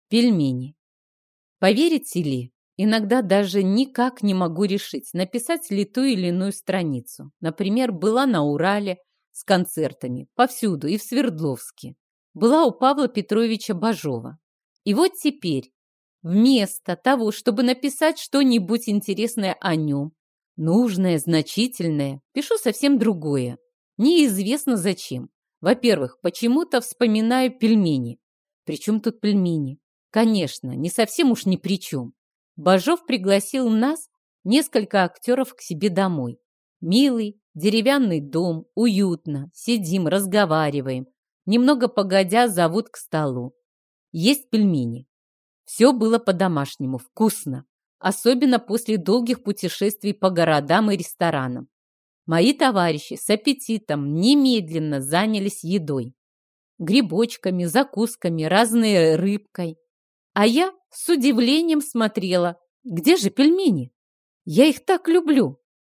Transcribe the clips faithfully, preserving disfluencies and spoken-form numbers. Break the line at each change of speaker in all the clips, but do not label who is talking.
Пельмени. Поверите ли, иногда даже никак не могу решить, написать ли ту или иную страницу. Например, была на Урале с концертами, повсюду, и в Свердловске. Была у Павла Петровича Бажова. И вот теперь, вместо того, чтобы написать что-нибудь интересное о нем, нужное, значительное, пишу совсем другое. Неизвестно зачем. Во-первых, почему-то вспоминаю пельмени. Причем тут пельмени? Конечно, не совсем уж ни при чем. Бажов пригласил нас, несколько актеров, к себе домой. Милый, деревянный дом, уютно, сидим, разговариваем. Немного погодя, зовут к столу. Есть пельмени. Все было по-домашнему, вкусно. Особенно после долгих путешествий по городам и ресторанам. Мои товарищи с аппетитом немедленно занялись едой. Грибочками, закусками, разной рыбкой. А я с удивлением смотрела, где же пельмени? Я их так люблю.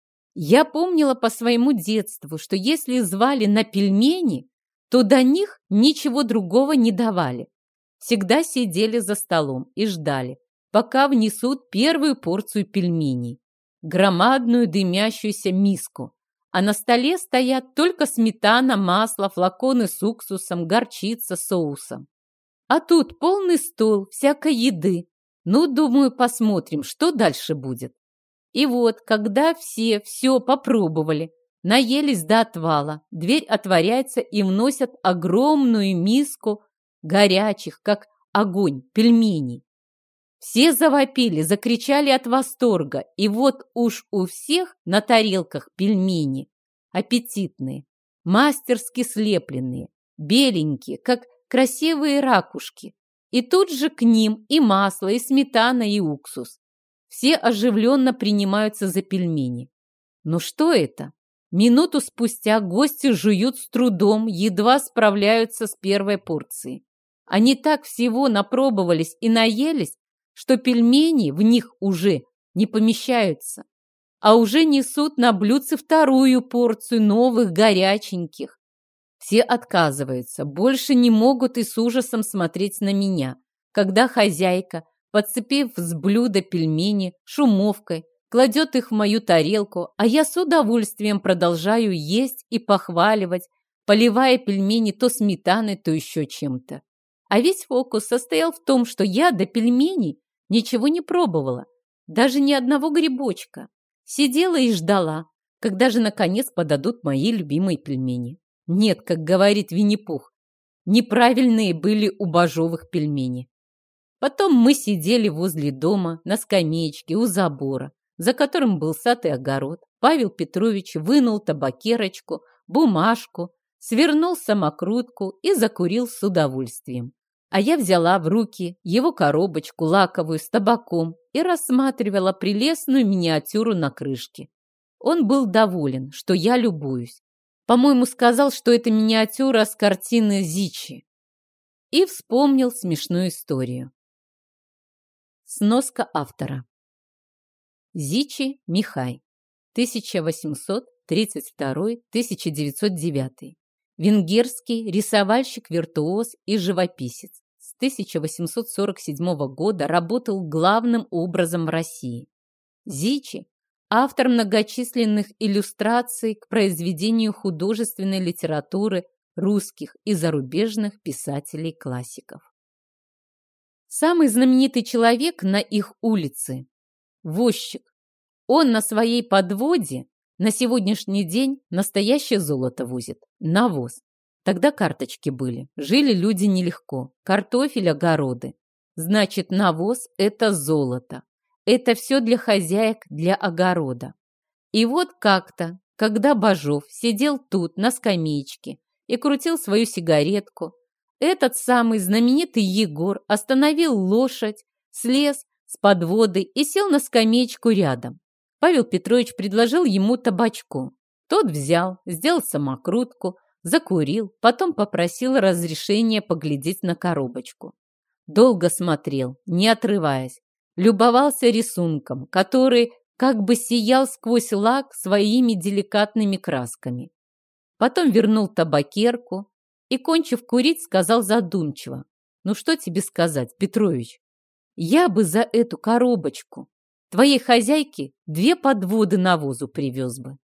Я помнила по своему детству, что если звали на пельмени, то до них ничего другого не давали. Всегда сидели за столом и ждали, пока внесут первую порцию пельменей. Громадную дымящуюся миску. А на столе стоят только сметана, масло, флаконы с уксусом, горчица, соусом. А тут полный стол всякой еды. Ну, думаю, посмотрим, что дальше будет. И вот, когда все все попробовали, наелись до отвала, дверь отворяется и вносят огромную миску горячих, как огонь, пельменей. Все завопили, закричали от восторга, и вот уж у всех на тарелках пельмени, аппетитные, мастерски слепленные, беленькие, как красивые ракушки. И тут же к ним и масло, и сметана, и уксус. Все оживленно принимаются за пельмени. Но что это? Минуту спустя гости жуют с трудом, едва справляются с первой порцией. Они так всего напробовались и наелись, что пельмени в них уже не помещаются, а уже несут на блюдце вторую порцию новых горяченьких. Все отказываются, больше не могут и с ужасом смотреть на меня, когда хозяйка, подцепив с блюда пельмени шумовкой, кладет их в мою тарелку, а я с удовольствием продолжаю есть и похваливать, поливая пельмени то сметаной, то еще чем-то. А весь фокус состоял в том, что я до пельменей ничего не пробовала, даже ни одного грибочка. Сидела и ждала, когда же наконец подадут мои любимые пельмени. Нет, как говорит Винни-Пух, неправильные были у Бажовых пельмени. Потом мы сидели возле дома на скамеечке у забора, за которым был сад и огород. Павел Петрович вынул табакерочку, бумажку, свернул самокрутку и закурил с удовольствием. А я взяла в руки его коробочку лаковую с табаком и рассматривала прелестную миниатюру на крышке. Он был доволен, что я любуюсь. По-моему, сказал, что это миниатюра с картины Зичи. И вспомнил смешную историю. Сноска автора. Зичи Михай, тысяча восемьсот тридцать второй — тысяча девятьсот девятый. Венгерский рисовальщик-виртуоз и живописец. С тысяча восемьсот сорок седьмого года работал главным образом в России. Зичи – автор многочисленных иллюстраций к произведению художественной литературы русских и зарубежных писателей-классиков. Самый знаменитый человек на их улице – возчик. Он на своей подводе на сегодняшний день настоящее золото возит, навоз. Тогда карточки были, жили люди нелегко, картофель, огороды. Значит, навоз – это золото. Это все для хозяек, для огорода. И вот как-то, когда Бажов сидел тут на скамеечке и крутил свою сигаретку, этот самый знаменитый Егор остановил лошадь, слез с подводы и сел на скамеечку рядом. Павел Петрович предложил ему табачку. Тот взял, сделал самокрутку, закурил, потом попросил разрешения поглядеть на коробочку. Долго смотрел, не отрываясь, любовался рисунком, который как бы сиял сквозь лак своими деликатными красками. Потом вернул табакерку и, кончив курить, сказал задумчиво: Ну что тебе сказать, Петрович? Я бы за эту коробочку твоей хозяйке две подводы навозу привез бы.